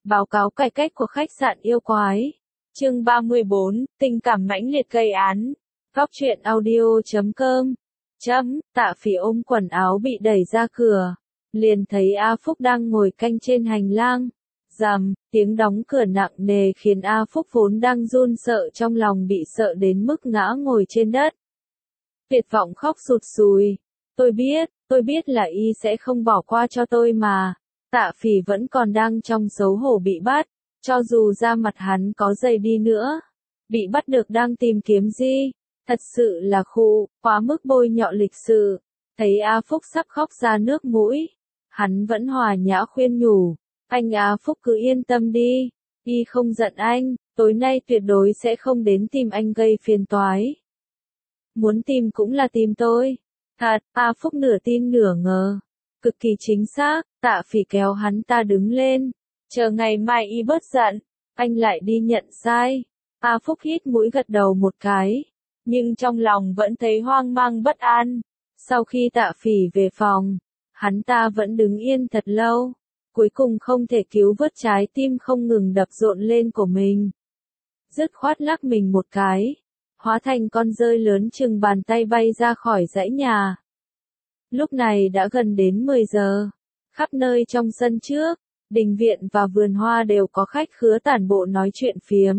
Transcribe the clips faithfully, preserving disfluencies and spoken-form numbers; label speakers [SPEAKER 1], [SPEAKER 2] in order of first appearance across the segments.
[SPEAKER 1] Báo cáo cải cách của khách sạn yêu quái. Chương ba mươi bốn, tình cảm mãnh liệt gây án. Góc truyện audio chấm com. Chấm, Tạ Phỉ ôm quần áo bị đẩy ra cửa. Liền thấy A Phúc đang ngồi canh trên hành lang. Rầm, tiếng đóng cửa nặng nề khiến A Phúc vốn đang run sợ trong lòng bị sợ đến mức ngã ngồi trên đất. Tuyệt vọng khóc sụt sùi. Tôi biết, tôi biết là y sẽ không bỏ qua cho tôi mà. Tạ Phỉ vẫn còn đang trong xấu hổ bị bắt, cho dù da mặt hắn có dày đi nữa. Bị bắt được đang tìm kiếm gì? Thật sự là khụ, quá mức bôi nhọ lịch sự. Thấy A Phúc sắp khóc ra nước mũi. Hắn vẫn hòa nhã khuyên nhủ. Anh A Phúc cứ yên tâm đi. Y không giận anh, tối nay tuyệt đối sẽ không đến tìm anh gây phiền toái. Muốn tìm cũng là tìm tôi. Thật, A Phúc nửa tin nửa ngờ. Cực kỳ chính xác, Tạ Phỉ kéo hắn ta đứng lên. Chờ ngày mai y bớt giận, anh lại đi nhận sai. A Phúc hít mũi gật đầu một cái. Nhưng trong lòng vẫn thấy hoang mang bất an. Sau khi Tạ Phỉ về phòng, hắn ta vẫn đứng yên thật lâu. Cuối cùng không thể cứu vớt trái tim không ngừng đập rộn lên của mình. Dứt khoát lắc mình một cái. Hóa thành con dơi lớn chừng bàn tay bay ra khỏi dãy nhà. Lúc này đã gần đến mười giờ. Khắp nơi trong sân trước, đình viện và vườn hoa đều có khách khứa tản bộ nói chuyện phiếm.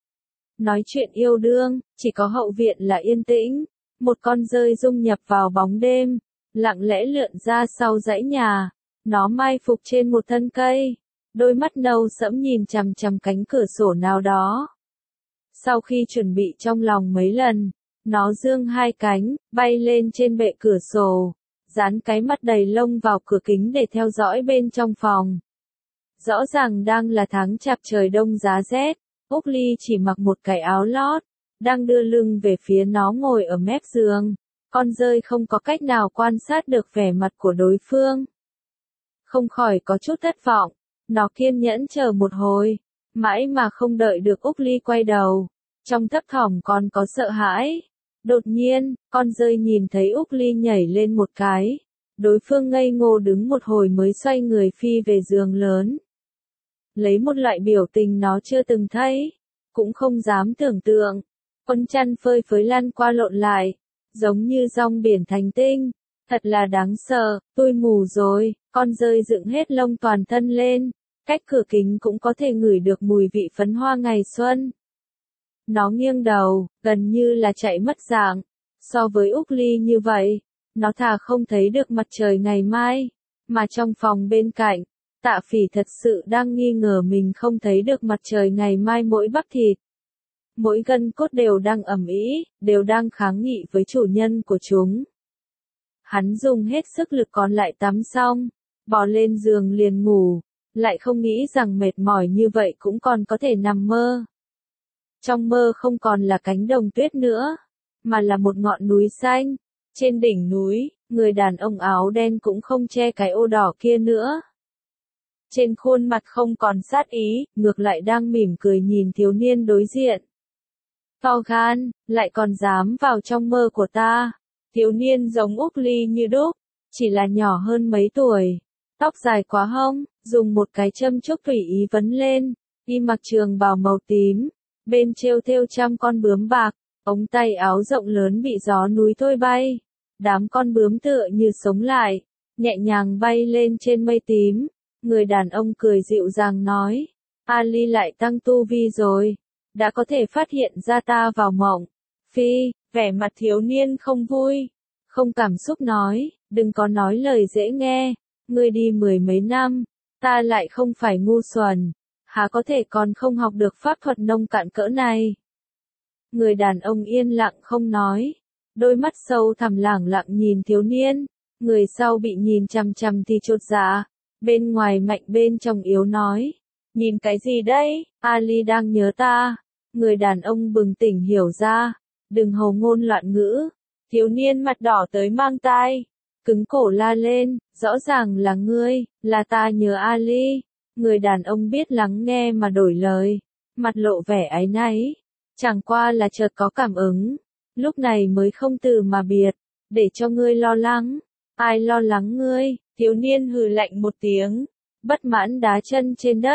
[SPEAKER 1] Nói chuyện yêu đương, chỉ có hậu viện là yên tĩnh. Một con dơi dung nhập vào bóng đêm, lặng lẽ lượn ra sau dãy nhà. Nó mai phục trên một thân cây. Đôi mắt nâu sẫm nhìn chằm chằm cánh cửa sổ nào đó. Sau khi chuẩn bị trong lòng mấy lần, nó dương hai cánh, bay lên trên bệ cửa sổ. Dán cái mắt đầy lông vào cửa kính để theo dõi bên trong phòng. Rõ ràng đang là tháng chạp trời đông giá rét, Úc Ly chỉ mặc một cái áo lót, đang đưa lưng về phía nó ngồi ở mép giường. Con dơi không có cách nào quan sát được vẻ mặt của đối phương. Không khỏi có chút thất vọng, nó kiên nhẫn chờ một hồi, mãi mà không đợi được Úc Ly quay đầu. Trong thấp thỏm còn có sợ hãi. Đột nhiên, con dơi nhìn thấy Úc Ly nhảy lên một cái. Đối phương ngây ngô đứng một hồi mới xoay người phi về giường lớn. Lấy một loại biểu tình nó chưa từng thấy, cũng không dám tưởng tượng. Con chăn phơi phới lăn qua lộn lại, giống như rong biển thành tinh. Thật là đáng sợ, tôi mù rồi. Con dơi dựng hết lông toàn thân lên. Cách cửa kính cũng có thể ngửi được mùi vị phấn hoa ngày xuân. Nó nghiêng đầu, gần như là chạy mất dạng. So với Úc Ly như vậy, nó thà không thấy được mặt trời ngày mai. Mà trong phòng bên cạnh, Tạ Phỉ thật sự đang nghi ngờ mình không thấy được mặt trời ngày mai mỗi bắp thịt. Mỗi gân cốt đều đang ầm ĩ, đều đang kháng nghị với chủ nhân của chúng. Hắn dùng hết sức lực còn lại tắm xong, bò lên giường liền ngủ, lại không nghĩ rằng mệt mỏi như vậy cũng còn có thể nằm mơ. Trong mơ không còn là cánh đồng tuyết nữa, mà là một ngọn núi xanh. Trên đỉnh núi, người đàn ông áo đen cũng không che cái ô đỏ kia nữa. Trên khuôn mặt không còn sát ý, ngược lại đang mỉm cười nhìn thiếu niên đối diện. To gan, lại còn dám vào trong mơ của ta. Thiếu niên giống Úc Ly như đúc, chỉ là nhỏ hơn mấy tuổi. Tóc dài quá hông, dùng một cái châm chúc tùy ý vấn lên. Y mặc trường bào màu tím, bên treo thêu trăm con bướm bạc, ống tay áo rộng lớn bị gió núi thôi bay. Đám con bướm tựa như sống lại, nhẹ nhàng bay lên trên mây tím. Người đàn ông cười dịu dàng nói, Ali lại tăng tu vi rồi, đã có thể phát hiện ra ta vào mộng. Phi, vẻ mặt thiếu niên không vui, không cảm xúc nói, đừng có nói lời dễ nghe, ngươi đi mười mấy năm, ta lại không phải ngu xuẩn, há có thể còn không học được pháp thuật nông cạn cỡ này. Người đàn ông yên lặng không nói, đôi mắt sâu thẳm lẳng lặng nhìn thiếu niên, người sau bị nhìn chằm chằm thì chột dạ, bên ngoài mạnh bên trong yếu nói, nhìn cái gì đấy, Ali đang nhớ ta. Người đàn ông bừng tỉnh hiểu ra, đừng hồ ngôn loạn ngữ. Thiếu niên mặt đỏ tới mang tai, cứng cổ la lên, rõ ràng là ngươi, là ta nhớ Ali. Người đàn ông biết lắng nghe mà đổi lời, mặt lộ vẻ áy náy, chẳng qua là chợt có cảm ứng, lúc này mới không từ mà biệt, để cho ngươi lo lắng. Ai lo lắng ngươi? Thiếu niên hừ lạnh một tiếng, bất mãn đá chân trên đất,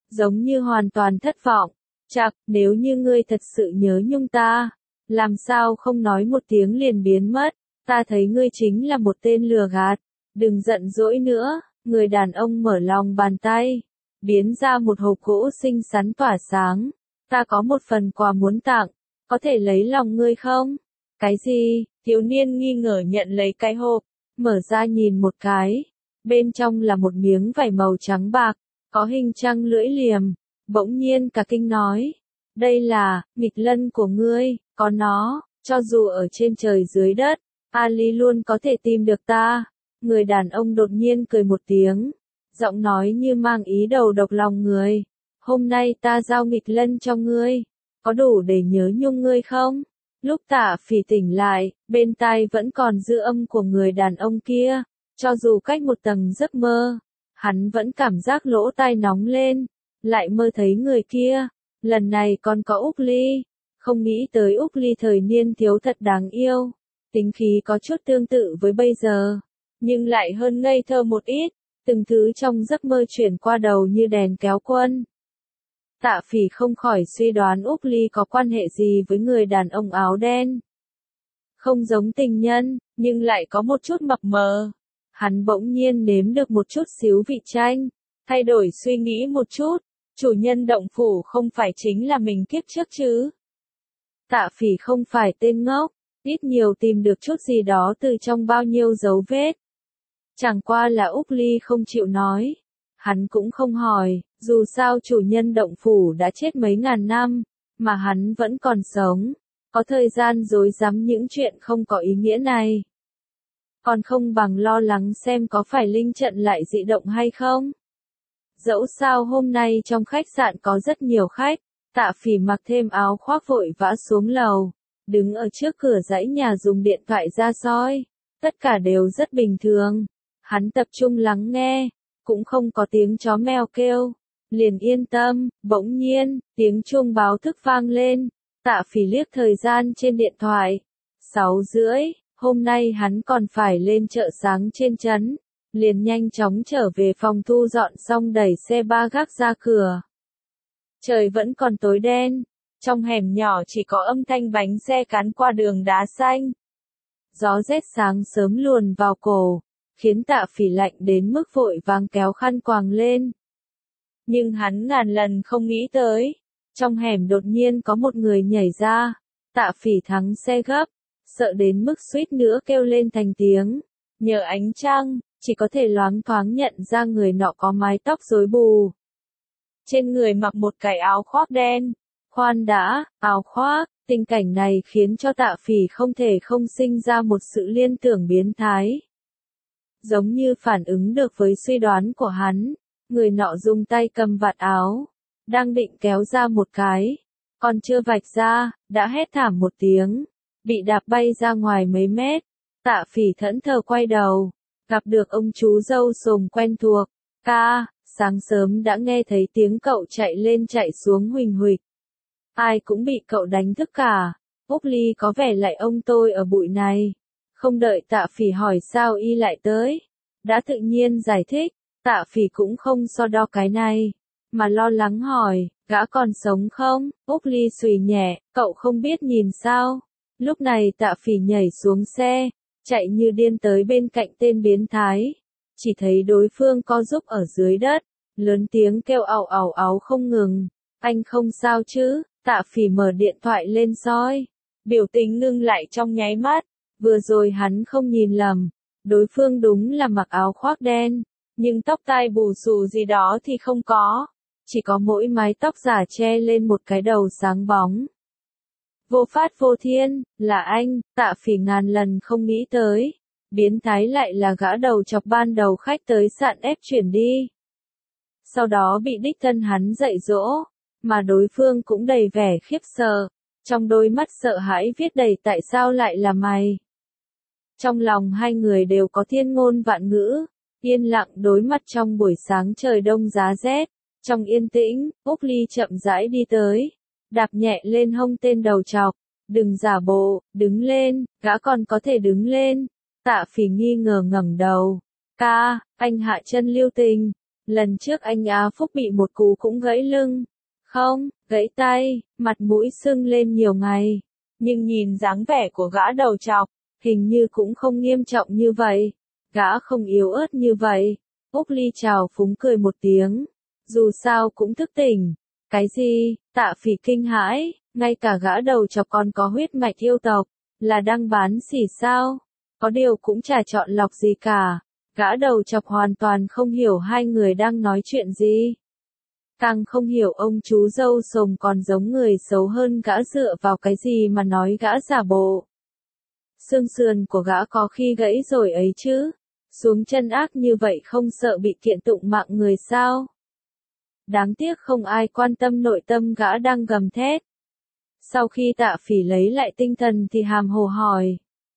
[SPEAKER 1] giống như hoàn toàn thất vọng. Chạc, nếu như ngươi thật sự nhớ nhung ta, làm sao không nói một tiếng liền biến mất, ta thấy ngươi chính là một tên lừa gạt, đừng giận dỗi nữa, người đàn ông mở lòng bàn tay, biến ra một hộp gỗ xinh xắn tỏa sáng, ta có một phần quà muốn tặng, có thể lấy lòng ngươi không? Cái gì? Thiếu niên nghi ngờ nhận lấy cái hộp, mở ra nhìn một cái, bên trong là một miếng vải màu trắng bạc, có hình trăng lưỡi liềm, bỗng nhiên cả kinh nói, đây là, nghịch lân của ngươi, có nó, cho dù ở trên trời dưới đất, Ali luôn có thể tìm được ta. Người đàn ông đột nhiên cười một tiếng, giọng nói như mang ý đầu độc lòng người, hôm nay ta giao nghịch lân cho ngươi, có đủ để nhớ nhung ngươi không? Lúc Tạ Phỉ tỉnh lại, bên tai vẫn còn dư âm của người đàn ông kia, cho dù cách một tầng giấc mơ, hắn vẫn cảm giác lỗ tai nóng lên, lại mơ thấy người kia, lần này còn có Úc Ly, không nghĩ tới Úc Ly thời niên thiếu thật đáng yêu, tính khí có chút tương tự với bây giờ, nhưng lại hơn ngây thơ một ít, từng thứ trong giấc mơ chuyển qua đầu như đèn kéo quân. Tạ Phỉ không khỏi suy đoán Úc Ly có quan hệ gì với người đàn ông áo đen. Không giống tình nhân, nhưng lại có một chút mập mờ. Hắn bỗng nhiên nếm được một chút xíu vị chanh, thay đổi suy nghĩ một chút, chủ nhân động phủ không phải chính là mình kiếp trước chứ. Tạ Phỉ không phải tên ngốc, ít nhiều tìm được chút gì đó từ trong bao nhiêu dấu vết. Chẳng qua là Úc Ly không chịu nói. Hắn cũng không hỏi, dù sao chủ nhân động phủ đã chết mấy ngàn năm, mà hắn vẫn còn sống, có thời gian dối rắm những chuyện không có ý nghĩa này. Còn không bằng lo lắng xem có phải linh trận lại dị động hay không. Dẫu sao hôm nay trong khách sạn có rất nhiều khách, Tạ Phỉ mặc thêm áo khoác vội vã xuống lầu, đứng ở trước cửa dãy nhà dùng điện thoại ra soi, tất cả đều rất bình thường. Hắn tập trung lắng nghe, cũng không có tiếng chó mèo kêu, liền yên tâm, bỗng nhiên, tiếng chuông báo thức vang lên, Tạ Phỉ liếc thời gian trên điện thoại, sáu rưỡi, hôm nay hắn còn phải lên chợ sáng trên trấn, liền nhanh chóng trở về phòng thu dọn xong đẩy xe ba gác ra cửa. Trời vẫn còn tối đen, trong hẻm nhỏ chỉ có âm thanh bánh xe cán qua đường đá xanh. Gió rét sáng sớm luồn vào cổ, khiến Tạ Phỉ lạnh đến mức vội vàng kéo khăn quàng lên. Nhưng hắn ngàn lần không nghĩ tới, trong hẻm đột nhiên có một người nhảy ra, Tạ Phỉ thắng xe gấp, sợ đến mức suýt nữa kêu lên thành tiếng, nhờ ánh trăng, chỉ có thể loáng thoáng nhận ra người nọ có mái tóc rối bù. Trên người mặc một cái áo khoác đen, khoan đã, áo khoác, tình cảnh này khiến cho Tạ Phỉ không thể không sinh ra một sự liên tưởng biến thái. Giống như phản ứng được với suy đoán của hắn, người nọ dùng tay cầm vạt áo, đang định kéo ra một cái, còn chưa vạch ra, đã hét thảm một tiếng, bị đạp bay ra ngoài mấy mét. Tạ Phỉ thẫn thờ quay đầu, gặp được ông chú râu sồm quen thuộc, ca, sáng sớm đã nghe thấy tiếng cậu chạy lên chạy xuống huỳnh huỳnh. Ai cũng bị cậu đánh thức cả, Úc Ly có vẻ lại ông tôi ở bụi này. Không đợi Tạ Phỉ hỏi sao y lại tới, đã tự nhiên giải thích, Tạ Phỉ cũng không so đo cái này, mà lo lắng hỏi, gã còn sống không? Úc Ly xùy nhẹ, cậu không biết nhìn sao? Lúc này Tạ Phỉ nhảy xuống xe, chạy như điên tới bên cạnh tên biến thái, chỉ thấy đối phương co giúp ở dưới đất, lớn tiếng kêu ào ào áo không ngừng, anh không sao chứ? Tạ Phỉ mở điện thoại lên soi, biểu tình ngưng lại trong nháy mắt. Vừa rồi hắn không nhìn lầm, đối phương đúng là mặc áo khoác đen, nhưng tóc tai bù xù gì đó thì không có, chỉ có mỗi mái tóc giả che lên một cái đầu sáng bóng. Vô Phát Vô Thiên, là anh, Tạ Phỉ ngàn lần không nghĩ tới, biến thái lại là gã đầu chọc ban đầu khách tới sạn ép chuyển đi. Sau đó bị đích thân hắn dạy dỗ, mà đối phương cũng đầy vẻ khiếp sợ, trong đôi mắt sợ hãi viết đầy tại sao lại là mày. Trong lòng hai người đều có thiên ngôn vạn ngữ, yên lặng đối mặt trong buổi sáng trời đông giá rét, trong yên tĩnh, Úc Ly chậm rãi đi tới, đạp nhẹ lên hông tên đầu trọc, đừng giả bộ, đứng lên, gã còn có thể đứng lên. Tạ Phỉ nghi ngờ ngẩng đầu, ca, anh hạ chân lưu tình, Lần trước anh Á Phúc bị một cú cũng gãy lưng. Không, gãy tay, mặt mũi sưng lên nhiều ngày. Nhưng nhìn dáng vẻ của gã đầu trọc, hình như cũng không nghiêm trọng như vậy. Gã không yếu ớt như vậy. Úc Ly chào phúng cười một tiếng. Dù sao cũng thức tỉnh. Cái gì? Tạ Phỉ kinh hãi, ngay cả gã đầu chọc còn có huyết mạch yêu tộc, là đang bán xỉ sao? Có điều cũng chả chọn lọc gì cả. Gã đầu chọc hoàn toàn không hiểu hai người đang nói chuyện gì. Càng không hiểu ông chú dâu sồm còn giống người xấu hơn gã dựa vào cái gì mà nói gã giả bộ. Xương sườn của gã có khi gãy rồi ấy chứ. Xuống chân ác như vậy không sợ bị kiện tụng mạng người sao? Đáng tiếc không ai quan tâm nội tâm gã đang gầm thét. Sau khi Tạ Phỉ lấy lại tinh thần thì hàm hồ hỏi.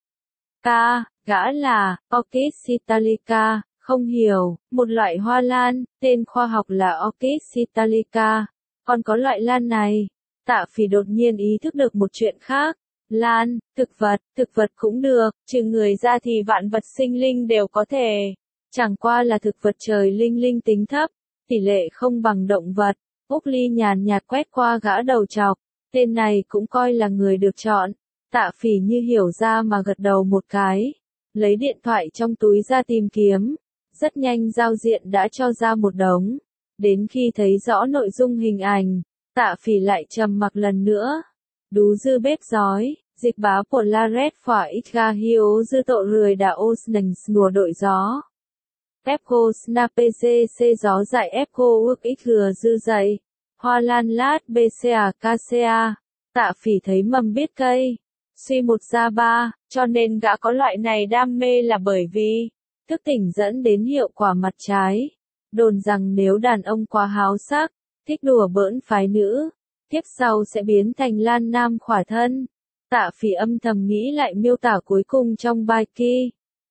[SPEAKER 1] Ca, gã là Orchis italica, không hiểu, một loại hoa lan, tên khoa học là Orchis italica. Còn có loại lan này. Tạ Phỉ đột nhiên ý thức được một chuyện khác. Lan, thực vật, thực vật cũng được, trừ người ra thì vạn vật sinh linh đều có thể. Chẳng qua là thực vật trời linh linh tính thấp, tỷ lệ không bằng động vật. Úc Ly nhàn nhạt quét qua gã đầu trọc, tên này cũng coi là người được chọn. Tạ Phỉ như hiểu ra mà gật đầu một cái, lấy điện thoại trong túi ra tìm kiếm. Rất nhanh giao diện đã cho ra một đống. Đến khi thấy rõ nội dung hình ảnh, Tạ Phỉ lại trầm mặc lần nữa. Đú dư bếp giói, dịch bá của La Red phỏa ít ga hiếu dư tội rười đã ô nành nùa đội gió. Epco snapcc gió dại Epco ước ít gừa dư dậy. Hoa lan lát bca kca. Tạ Phỉ thấy mầm biết cây. Suy một ra ba, cho nên gã có loại này đam mê là bởi vì thức tỉnh dẫn đến hiệu quả mặt trái. Đồn rằng nếu đàn ông quá háo sắc, thích đùa bỡn phái nữ, tiếp sau sẽ biến thành lan nam khỏa thân. Tạ Phỉ âm thầm nghĩ lại miêu tả cuối cùng trong bài kia.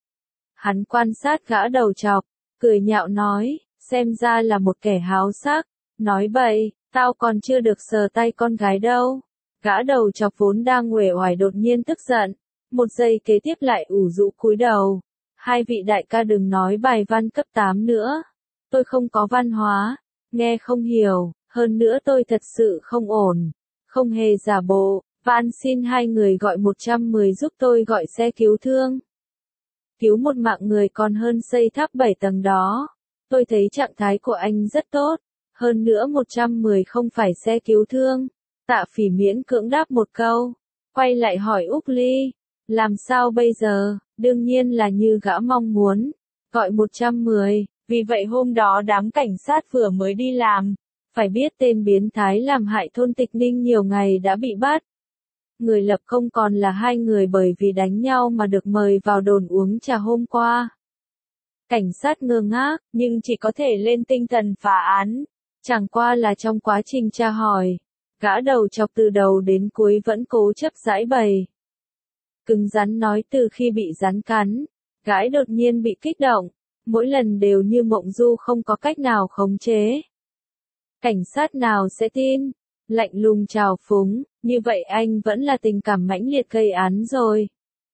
[SPEAKER 1] Hắn quan sát gã đầu trọc, cười nhạo nói, xem ra là một kẻ háo sắc. Nói bậy, tao còn chưa được sờ tay con gái đâu. Gã đầu chọc vốn đang uể oải đột nhiên tức giận, một giây kế tiếp lại ủ rũ cúi đầu. Hai vị đại ca đừng nói bài văn cấp tám nữa. Tôi không có văn hóa, nghe không hiểu, hơn nữa tôi thật sự không ổn. Không hề giả bộ, van xin hai người gọi một trăm mười giúp tôi gọi xe cứu thương. Cứu một mạng người còn hơn xây tháp bảy tầng đó. Tôi thấy trạng thái của anh rất tốt, hơn nữa một trăm mười không phải xe cứu thương. Tạ Phỉ miễn cưỡng đáp một câu, quay lại hỏi Úc Ly, làm sao bây giờ? Đương nhiên là như gã mong muốn, gọi một trăm mười, vì vậy hôm đó đám cảnh sát vừa mới đi làm, phải biết tên biến thái làm hại thôn Tịch Ninh nhiều ngày đã bị bắt. Người lập công còn là hai người bởi vì đánh nhau mà được mời vào đồn uống trà hôm qua. Cảnh sát ngơ ngác, nhưng chỉ có thể lên tinh thần phá án, chẳng qua là trong quá trình tra hỏi. Gã đầu chọc từ đầu đến cuối vẫn cố chấp giãi bày. Cứng rắn nói từ khi bị rắn cắn, gái đột nhiên bị kích động, mỗi lần đều như mộng du không có cách nào khống chế. Cảnh sát nào sẽ tin? Lạnh lùng trào phúng, như vậy anh vẫn là tình cảm mãnh liệt gây án rồi.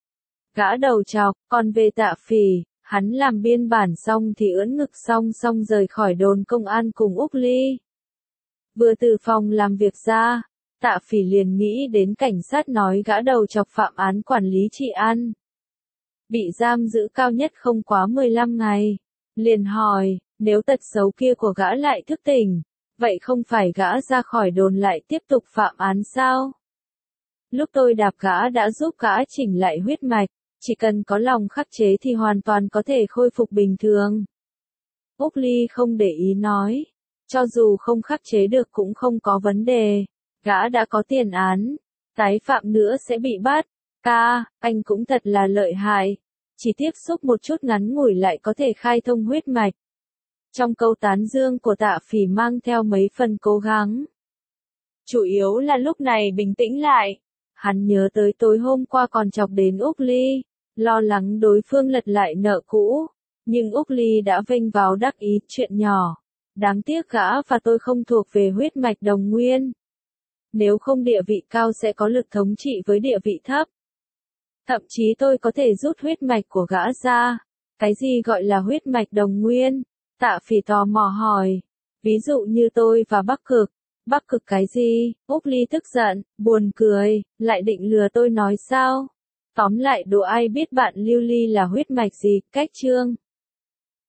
[SPEAKER 1] Gã đầu chọc, còn về Tạ Phỉ, hắn làm biên bản xong thì ưỡn ngực song song rời khỏi đồn công an cùng Úc Ly. Vừa từ phòng làm việc ra, Tạ Phỉ liền nghĩ đến cảnh sát nói gã đầu chọc phạm án quản lý trị an. Bị giam giữ cao nhất không quá mười lăm ngày. Liền hỏi, nếu tật xấu kia của gã lại thức tỉnh, vậy không phải gã ra khỏi đồn lại tiếp tục phạm án sao? Lúc tôi đạp gã đã giúp gã chỉnh lại huyết mạch, chỉ cần có lòng khắc chế thì hoàn toàn có thể khôi phục bình thường. Úc Ly không để ý nói. Cho dù không khắc chế được cũng không có vấn đề, gã đã có tiền án, tái phạm nữa sẽ bị bắt. Ca, anh cũng thật là lợi hại, chỉ tiếp xúc một chút ngắn ngủi lại có thể khai thông huyết mạch. Trong câu tán dương của Tạ Phỉ mang theo mấy phần cố gắng. Chủ yếu là lúc này bình tĩnh lại, hắn nhớ tới tối hôm qua còn chọc đến Úc Ly, lo lắng đối phương lật lại nợ cũ, nhưng Úc Ly đã vênh vào đắc ý chuyện nhỏ. Đáng tiếc gã và tôi không thuộc về huyết mạch đồng nguyên. Nếu không địa vị cao sẽ có lực thống trị với địa vị thấp. Thậm chí tôi có thể rút huyết mạch của gã ra. Cái gì gọi là huyết mạch đồng nguyên? Tạ Phỉ tò mò hỏi. Ví dụ như tôi và Bắc Cực. Bắc Cực cái gì? Úc Ly tức giận, buồn cười, lại định lừa tôi nói sao? Tóm lại đùa ai biết bạn Lưu Ly là huyết mạch gì, cách chương.